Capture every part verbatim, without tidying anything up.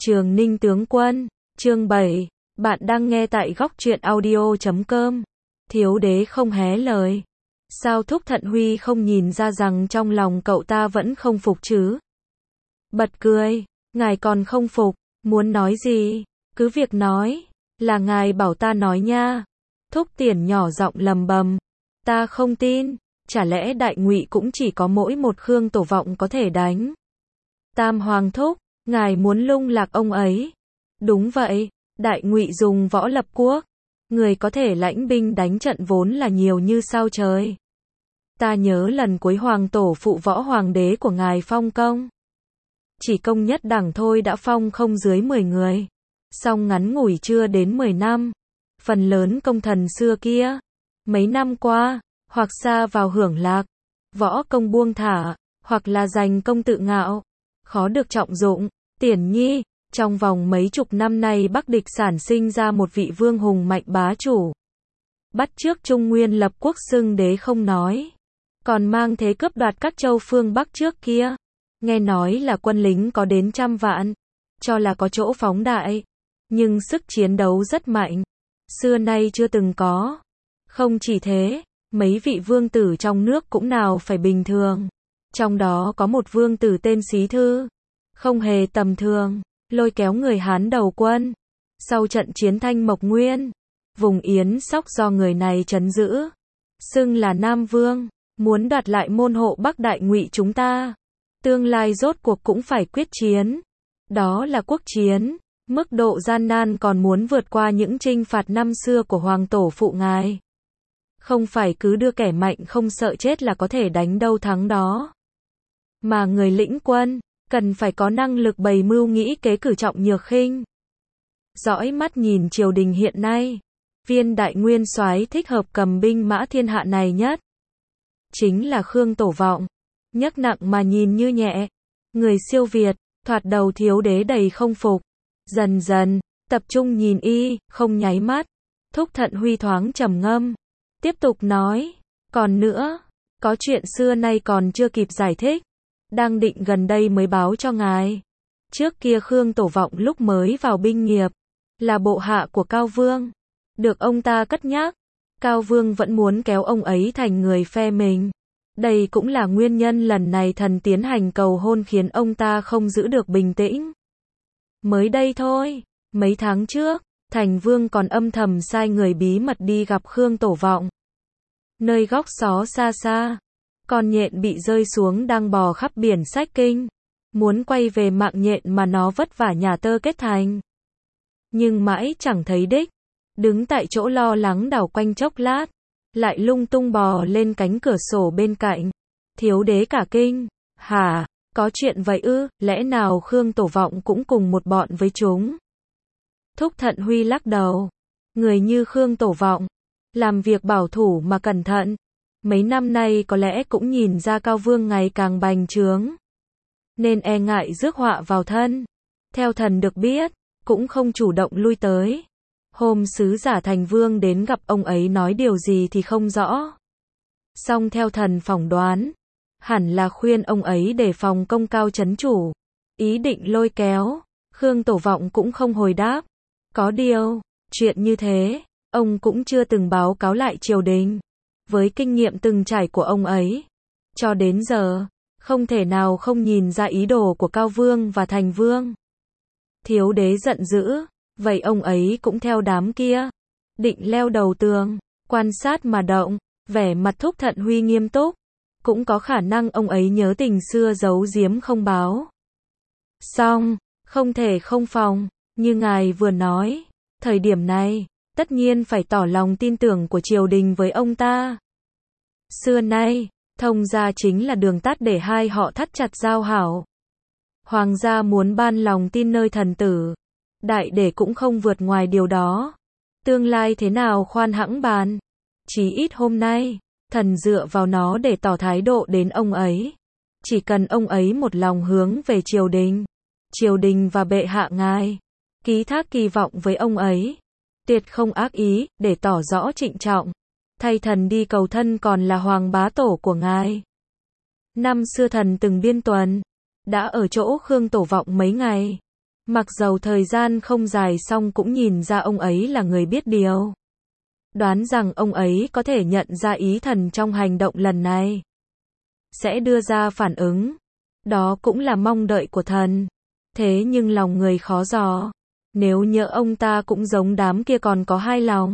Trường Ninh tướng quân, chương bảy, bạn đang nghe tại góc truyện audio chấm com. Thiếu đế không hé lời. Sao Thúc Thận Huy không nhìn ra rằng trong lòng cậu ta vẫn không phục chứ? Bật cười, ngài còn không phục, muốn nói gì, cứ việc nói, là ngài bảo ta nói nha. Thúc Tiền nhỏ giọng lầm bầm, ta không tin, chả lẽ Đại Ngụy cũng chỉ có mỗi một Khương Tổ Vọng có thể đánh? Tam Hoàng thúc, ngài muốn lung lạc ông ấy? Đúng vậy, Đại Ngụy dùng võ lập quốc, người có thể lãnh binh đánh trận vốn là nhiều như sao trời. Ta nhớ lần cuối Hoàng Tổ phụ võ hoàng đế của ngài phong công, chỉ công nhất đẳng thôi đã phong không dưới mười người, song ngắn ngủi chưa đến mười năm. Phần lớn công thần xưa kia, mấy năm qua, hoặc xa vào hưởng lạc, võ công buông thả, hoặc là giành công tự ngạo, khó được trọng dụng. Tiền Nhi, trong vòng mấy chục năm nay Bắc địch sản sinh ra một vị vương hùng mạnh bá chủ, bắt chước Trung Nguyên lập quốc xưng đế không nói, còn mang thế cướp đoạt các châu phương Bắc trước kia. Nghe nói là quân lính có đến trăm vạn, cho là có chỗ phóng đại, nhưng sức chiến đấu rất mạnh, xưa nay chưa từng có. Không chỉ thế, mấy vị vương tử trong nước cũng nào phải bình thường. Trong đó có một vương tử tên Xí Thư, không hề tầm thường, lôi kéo người Hán đầu quân. Sau trận chiến Thanh Mộc Nguyên, vùng Yến Sóc do người này trấn giữ, xưng là Nam Vương, muốn đoạt lại môn hộ Bắc Đại Ngụy chúng ta. Tương lai rốt cuộc cũng phải quyết chiến. Đó là quốc chiến, mức độ gian nan còn muốn vượt qua những chinh phạt năm xưa của Hoàng Tổ phụ ngài. Không phải cứ đưa kẻ mạnh không sợ chết là có thể đánh đâu thắng đó. Mà người lĩnh quân, cần phải có năng lực bày mưu nghĩ kế cử trọng nhược khinh. Dõi mắt nhìn triều đình hiện nay, viên đại nguyên soái thích hợp cầm binh mã thiên hạ này nhất chính là Khương Tổ Vọng. Nhấc nặng mà nhìn như nhẹ, người siêu việt, thoạt đầu thiếu đế đầy không phục. Dần dần, tập trung nhìn y, không nháy mắt. Thúc Thận Huy thoáng trầm ngâm, tiếp tục nói, còn nữa, có chuyện xưa nay còn chưa kịp giải thích, đang định gần đây mới báo cho ngài. Trước kia Khương Tổ Vọng lúc mới vào binh nghiệp, là bộ hạ của Cao Vương, được ông ta cất nhắc, Cao Vương vẫn muốn kéo ông ấy thành người phe mình. Đây cũng là nguyên nhân lần này thần tiến hành cầu hôn khiến ông ta không giữ được bình tĩnh. Mới đây thôi, mấy tháng trước, Thành Vương còn âm thầm sai người bí mật đi gặp Khương Tổ Vọng. Nơi góc xó xa xa, con nhện bị rơi xuống đang bò khắp biển Sách Kinh, muốn quay về mạng nhện mà nó vất vả nhà tơ kết thành. Nhưng mãi chẳng thấy đích, đứng tại chỗ lo lắng đảo quanh chốc lát, lại lung tung bò lên cánh cửa sổ bên cạnh. Thiếu đế cả kinh, hả, có chuyện vậy ư, lẽ nào Khương Tổ Vọng cũng cùng một bọn với chúng? Thúc Thận Huy lắc đầu, người như Khương Tổ Vọng, làm việc bảo thủ mà cẩn thận, mấy năm nay có lẽ cũng nhìn ra Cao Vương ngày càng bành trướng, nên e ngại rước họa vào thân. Theo thần được biết, cũng không chủ động lui tới. Hôm sứ giả Thành Vương đến gặp ông ấy nói điều gì thì không rõ. Song theo thần phỏng đoán, hẳn là khuyên ông ấy đề phòng công cao chấn chủ, ý định lôi kéo. Khương Tổ Vọng cũng không hồi đáp. Có điều, chuyện như thế, ông cũng chưa từng báo cáo lại triều đình. Với kinh nghiệm từng trải của ông ấy, cho đến giờ, không thể nào không nhìn ra ý đồ của Cao Vương và Thành Vương. Thiếu đế giận dữ, vậy ông ấy cũng theo đám kia, định leo đầu tường, quan sát mà động. Vẻ mặt Thúc Thận Huy nghiêm túc, cũng có khả năng ông ấy nhớ tình xưa giấu giếm không báo. Song, không thể không phòng, như ngài vừa nói, thời điểm này, tất nhiên phải tỏ lòng tin tưởng của triều đình với ông ta. Xưa nay, thông gia chính là đường tắt để hai họ thắt chặt giao hảo. Hoàng gia muốn ban lòng tin nơi thần tử, đại để cũng không vượt ngoài điều đó. Tương lai thế nào khoan hẵng bàn. Chí ít hôm nay, thần dựa vào nó để tỏ thái độ đến ông ấy. Chỉ cần ông ấy một lòng hướng về triều đình, triều đình và bệ hạ ngài, ký thác kỳ vọng với ông ấy, tuyệt không ác ý, để tỏ rõ trịnh trọng. Thay thần đi cầu thân còn là hoàng bá tổ của ngài. Năm xưa thần từng biên tuần, đã ở chỗ Khương Tổ Vọng mấy ngày. Mặc dầu thời gian không dài song cũng nhìn ra ông ấy là người biết điều. Đoán rằng ông ấy có thể nhận ra ý thần trong hành động lần này. Sẽ đưa ra phản ứng. Đó cũng là mong đợi của thần. Thế nhưng lòng người khó dò. Nếu nhỡ ông ta cũng giống đám kia còn có hai lòng.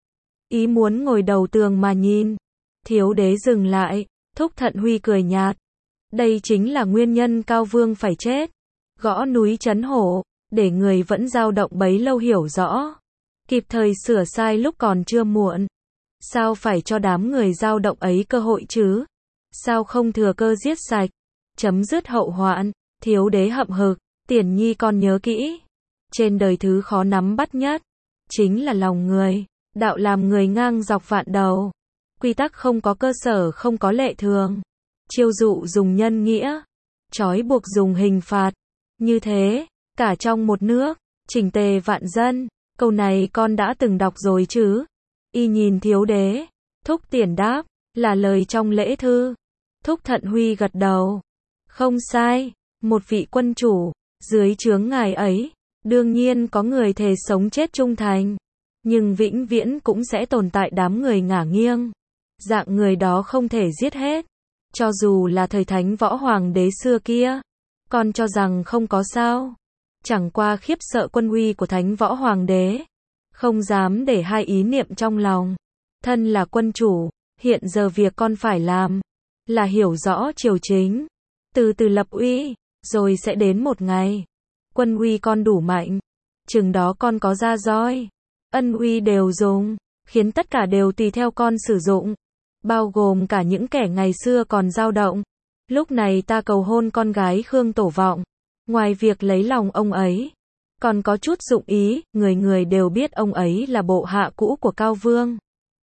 Ý muốn ngồi đầu tường mà nhìn. Thiếu đế dừng lại. Thúc Thận Huy cười nhạt. Đây chính là nguyên nhân Cao Vương phải chết. Gõ núi trấn hổ. Để người vẫn dao động bấy lâu hiểu rõ. Kịp thời sửa sai lúc còn chưa muộn. Sao phải cho đám người dao động ấy cơ hội chứ? Sao không thừa cơ giết sạch? Chấm dứt hậu hoạn. Thiếu đế hậm hực. Tiền nhi con nhớ kỹ. Trên đời thứ khó nắm bắt nhất. Chính là lòng người. Đạo làm người ngang dọc vạn đầu. Quy tắc không có cơ sở không có lệ thường. Chiêu dụ dùng nhân nghĩa. Trói buộc dùng hình phạt. Như thế, cả trong một nước, chỉnh tề vạn dân. Câu này con đã từng đọc rồi chứ? Y nhìn thiếu đế. Thúc Tiền đáp, là lời trong lễ thư. Thúc Thận Huy gật đầu. Không sai, một vị quân chủ, dưới trướng ngài ấy, đương nhiên có người thề sống chết trung thành. Nhưng vĩnh viễn cũng sẽ tồn tại đám người ngả nghiêng. Dạng người đó không thể giết hết. Cho dù là thời thánh võ hoàng đế xưa kia. Con cho rằng không có sao. Chẳng qua khiếp sợ quân uy của thánh võ hoàng đế. Không dám để hai ý niệm trong lòng. Thân là quân chủ, hiện giờ việc con phải làm là hiểu rõ triều chính. Từ từ lập uy, rồi sẽ đến một ngày. Quân uy con đủ mạnh. Chừng đó con có ra roi. Ân uy đều dùng. Khiến tất cả đều tùy theo con sử dụng. Bao gồm cả những kẻ ngày xưa còn dao động. Lúc này ta cầu hôn con gái Khương Tổ Vọng. Ngoài việc lấy lòng ông ấy, còn có chút dụng ý, người người đều biết ông ấy là bộ hạ cũ của Cao Vương.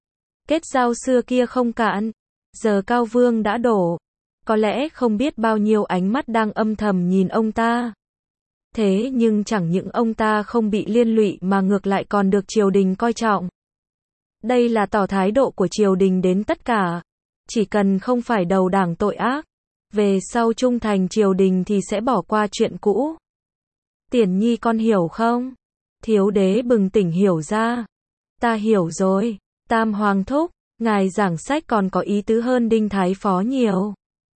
Kết giao xưa kia không cạn, giờ Cao Vương đã đổ. Có lẽ không biết bao nhiêu ánh mắt đang âm thầm nhìn ông ta. Thế nhưng chẳng những ông ta không bị liên lụy mà ngược lại còn được triều đình coi trọng. Đây là tỏ thái độ của triều đình đến tất cả. Chỉ cần không phải đầu đảng tội ác, về sau trung thành triều đình thì sẽ bỏ qua chuyện cũ. Tiền nhi con hiểu không? Thiếu đế bừng tỉnh hiểu ra. Ta hiểu rồi. Tam Hoàng thúc, ngài giảng sách còn có ý tứ hơn Đinh Thái Phó nhiều.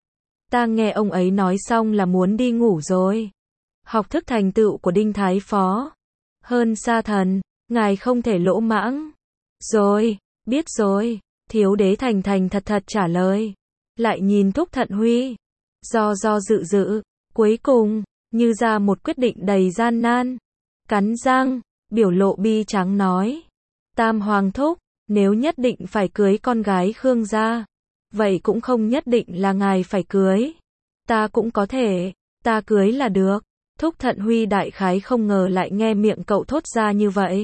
Ta nghe ông ấy nói xong là muốn đi ngủ rồi. Học thức thành tựu của Đinh Thái Phó hơn xa thần, ngài không thể lỗ mãng. Rồi, biết rồi. Thiếu đế thành thành thật thật trả lời. Lại nhìn Thúc Thận Huy. Do do dự dự. Cuối cùng, như ra một quyết định đầy gian nan. Cắn răng, biểu lộ bi tráng nói. Tam Hoàng thúc, nếu nhất định phải cưới con gái Khương gia, vậy cũng không nhất định là ngài phải cưới. Ta cũng có thể, ta cưới là được. Thúc Thận Huy đại khái không ngờ lại nghe miệng cậu thốt ra như vậy.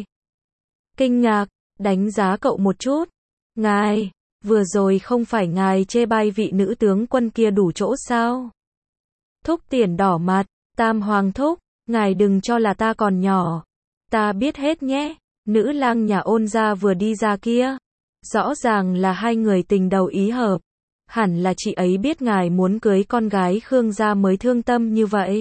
Kinh ngạc, đánh giá cậu một chút. Ngài, vừa rồi không phải ngài chê bai vị nữ tướng quân kia đủ chỗ sao? Thúc Tiền đỏ mặt, Tam Hoàng thúc, ngài đừng cho là ta còn nhỏ. Ta biết hết nhé, nữ lang nhà Ôn gia vừa đi ra kia. Rõ ràng là hai người tình đầu ý hợp. Hẳn là chị ấy biết ngài muốn cưới con gái Khương gia mới thương tâm như vậy.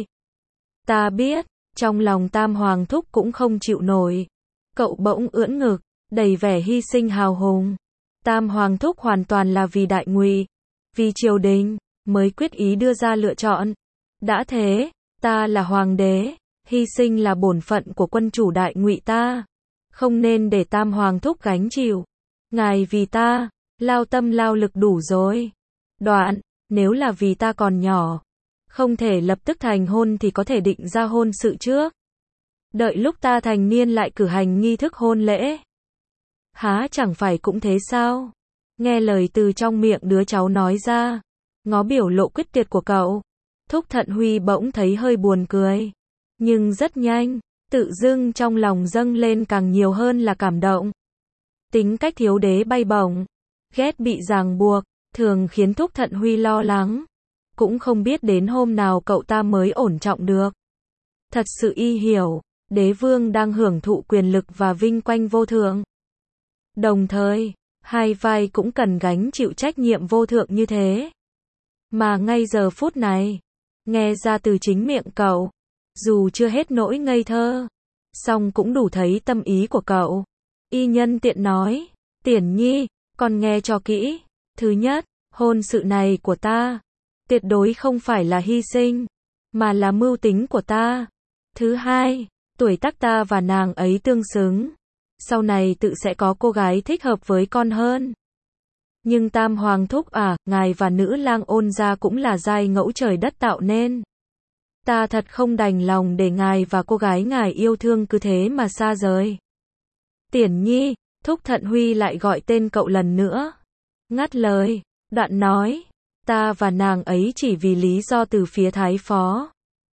Ta biết, trong lòng Tam Hoàng thúc cũng không chịu nổi. Cậu bỗng ưỡn ngực, đầy vẻ hy sinh hào hùng. Tam Hoàng thúc hoàn toàn là vì đại ngụy, vì triều đình, mới quyết ý đưa ra lựa chọn. Đã thế, ta là hoàng đế, hy sinh là bổn phận của quân chủ đại ngụy ta. Không nên để Tam Hoàng thúc gánh chịu. Ngài vì ta, lao tâm lao lực đủ rồi. Đoạn, nếu là vì ta còn nhỏ, không thể lập tức thành hôn thì có thể định ra hôn sự trước. Đợi lúc ta thành niên lại cử hành nghi thức hôn lễ. Há chẳng phải cũng thế sao? Nghe lời từ trong miệng đứa cháu nói ra, ngó biểu lộ quyết tuyệt của cậu, Thúc Thận Huy bỗng thấy hơi buồn cười. Nhưng rất nhanh, tự dưng trong lòng dâng lên càng nhiều hơn là cảm động. Tính cách thiếu đế bay bổng, ghét bị ràng buộc, thường khiến Thúc Thận Huy lo lắng. Cũng không biết đến hôm nào cậu ta mới ổn trọng được. Thật sự y hiểu, đế vương đang hưởng thụ quyền lực và vinh quang vô thượng. Đồng thời, hai vai cũng cần gánh chịu trách nhiệm vô thượng như thế. Mà ngay giờ phút này, nghe ra từ chính miệng cậu, dù chưa hết nỗi ngây thơ, song cũng đủ thấy tâm ý của cậu. Y nhân tiện nói, Tiển Nhi, con nghe cho kỹ. Thứ nhất, hôn sự này của ta, tuyệt đối không phải là hy sinh, mà là mưu tính của ta. Thứ hai, tuổi tác ta và nàng ấy tương xứng. Sau này tự sẽ có cô gái thích hợp với con hơn. Nhưng Tam Hoàng thúc à, ngài và nữ lang Ôn gia cũng là giai ngẫu trời đất tạo nên. Ta thật không đành lòng để ngài và cô gái ngài yêu thương cứ thế mà xa rời. Tiển Nhi, Thúc Thận Huy lại gọi tên cậu lần nữa. Ngắt lời, đoạn nói, ta và nàng ấy chỉ vì lý do từ phía Thái Phó.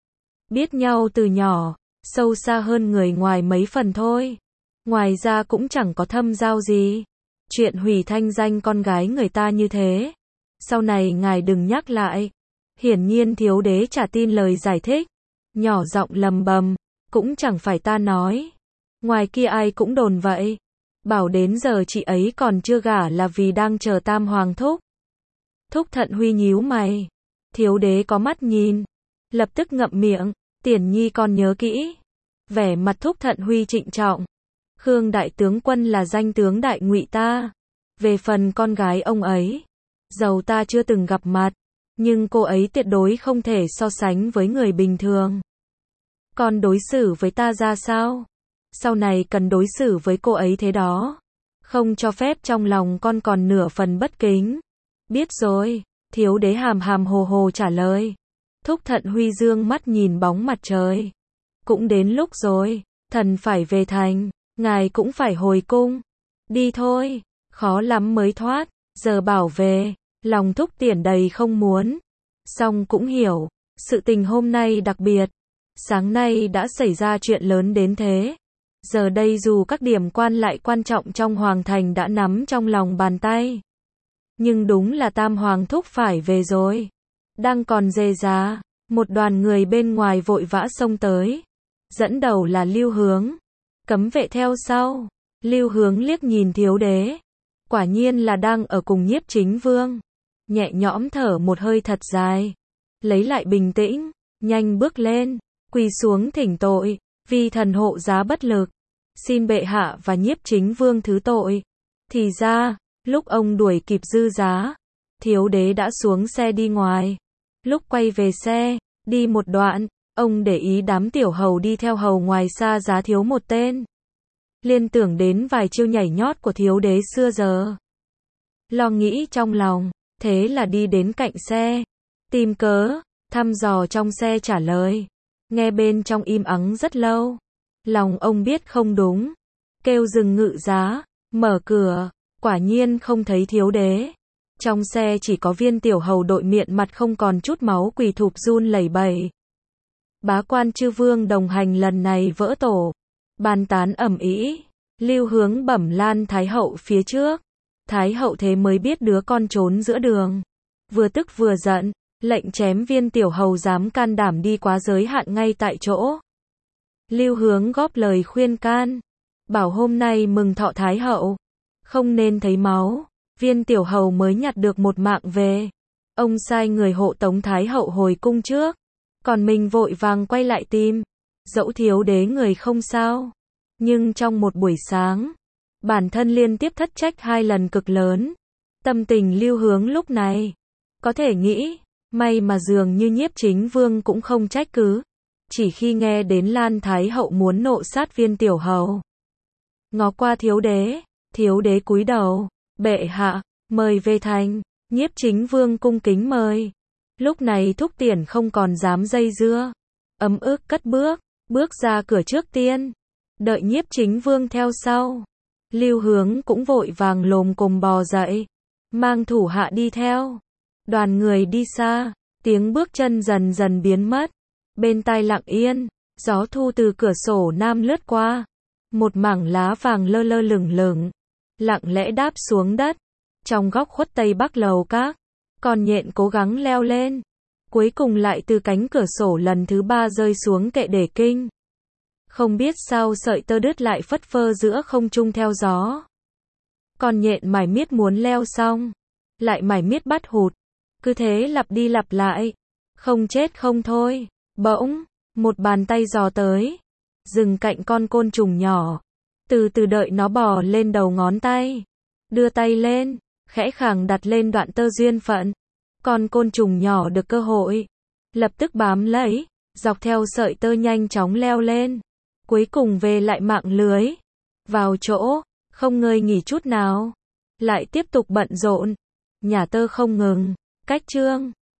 Biết nhau từ nhỏ, sâu xa hơn người ngoài mấy phần thôi. Ngoài ra cũng chẳng có thâm giao gì. Chuyện hủy thanh danh con gái người ta như thế, sau này ngài đừng nhắc lại. Hiển nhiên thiếu đế trả tin lời giải thích, nhỏ giọng lầm bầm, cũng chẳng phải ta nói. Ngoài kia ai cũng đồn vậy. Bảo đến giờ chị ấy còn chưa gả là vì đang chờ Tam Hoàng thúc. Thúc Thận Huy nhíu mày. Thiếu đế có mắt nhìn, lập tức ngậm miệng, Tiển Nhi con nhớ kỹ. Vẻ mặt Thúc Thận Huy trịnh trọng. Khương đại tướng quân là danh tướng đại ngụy ta. Về phần con gái ông ấy, dầu ta chưa từng gặp mặt, nhưng cô ấy tuyệt đối không thể so sánh với người bình thường. Con đối xử với ta ra sao? Sau này cần đối xử với cô ấy thế đó. Không cho phép trong lòng con còn nửa phần bất kính. Biết rồi, thiếu đế hàm hàm hồ hồ trả lời. Thúc Thận Huy dương mắt nhìn bóng mặt trời. Cũng đến lúc rồi, thần phải về thành, ngài cũng phải hồi cung. Đi thôi, khó lắm mới thoát, giờ bảo về, lòng Thúc Tiển đầy không muốn. Song cũng hiểu, sự tình hôm nay đặc biệt. Sáng nay đã xảy ra chuyện lớn đến thế. Giờ đây dù các điểm quan lại quan trọng trong hoàng thành đã nắm trong lòng bàn tay. Nhưng đúng là Tam Hoàng thúc phải về rồi. Đang còn dề giá, một đoàn người bên ngoài vội vã xông tới. Dẫn đầu là Lưu Hướng. Cấm vệ theo sau. Lưu Hướng liếc nhìn thiếu đế. Quả nhiên là đang ở cùng Nhiếp Chính Vương. Nhẹ nhõm thở một hơi thật dài. Lấy lại bình tĩnh, nhanh bước lên, quỳ xuống thỉnh tội. Vì thần hộ giá bất lực, xin bệ hạ và Nhiếp Chính Vương thứ tội. Thì ra, lúc ông đuổi kịp Dư Giá, thiếu đế đã xuống xe đi ngoài. Lúc quay về xe, đi một đoạn, ông để ý đám tiểu hầu đi theo hầu ngoài xa Giá thiếu một tên. Liên tưởng đến vài chiêu nhảy nhót của thiếu đế xưa giờ. Lo nghĩ trong lòng, thế là đi đến cạnh xe, tìm cớ, thăm dò trong xe trả lời. Nghe bên trong im ắng rất lâu. Lòng ông biết không đúng. Kêu dừng ngự giá, mở cửa, quả nhiên không thấy thiếu đế. Trong xe chỉ có viên tiểu hầu đội miệng mặt không còn chút máu quỳ thụp run lẩy bẩy. Bá quan chư vương đồng hành lần này vỡ tổ. Bàn tán ầm ĩ. Lưu Hướng bẩm Lan Thái hậu phía trước. Thái hậu thế mới biết đứa con trốn giữa đường. Vừa tức vừa giận. Lệnh chém viên tiểu hầu dám can đảm đi quá giới hạn ngay tại chỗ. Lưu Hướng góp lời khuyên can. Bảo hôm nay mừng thọ Thái hậu. Không nên thấy máu. Viên tiểu hầu mới nhặt được một mạng về. Ông sai người hộ tống Thái hậu hồi cung trước. Còn mình vội vàng quay lại tìm. Dẫu thiếu đế người không sao. Nhưng trong một buổi sáng, bản thân liên tiếp thất trách hai lần cực lớn. Tâm tình Lưu Hướng lúc này, có thể nghĩ, may mà dường như Nhiếp Chính Vương cũng không trách cứ. Chỉ khi nghe đến Lan Thái hậu muốn nộ sát viên tiểu hầu. Ngó qua thiếu đế, thiếu đế cúi đầu, bệ hạ, mời về thành. Nhiếp Chính Vương cung kính mời. Lúc này Thúc Tiển không còn dám dây dưa. Ấm ức cất bước, bước ra cửa trước tiên. Đợi Nhiếp Chính Vương theo sau. Lưu Hướng cũng vội vàng lồm cồm bò dậy. Mang thủ hạ đi theo. Đoàn người đi xa, tiếng bước chân dần dần biến mất. Bên tai lặng yên, gió thu từ cửa sổ nam lướt qua. Một mảng lá vàng lơ lơ lửng lửng, lặng lẽ đáp xuống đất. Trong góc khuất tây bắc lầu các, con nhện cố gắng leo lên. Cuối cùng lại từ cánh cửa sổ lần thứ ba rơi xuống kệ để kinh. Không biết sao sợi tơ đứt lại phất phơ giữa không trung theo gió. Con nhện mải miết muốn leo xong, lại mải miết bắt hụt. Cứ thế lặp đi lặp lại, không chết không thôi. Bỗng, Một bàn tay dò tới, dừng cạnh con côn trùng nhỏ, từ từ đợi nó bò lên đầu ngón tay, đưa tay lên, khẽ khàng đặt lên đoạn tơ duyên phận. Con côn trùng nhỏ được cơ hội, lập tức bám lấy, dọc theo sợi tơ nhanh chóng leo lên, cuối cùng về lại mạng lưới, vào chỗ, không ngơi nghỉ chút nào, lại tiếp tục bận rộn, nhả tơ không ngừng. Cách chương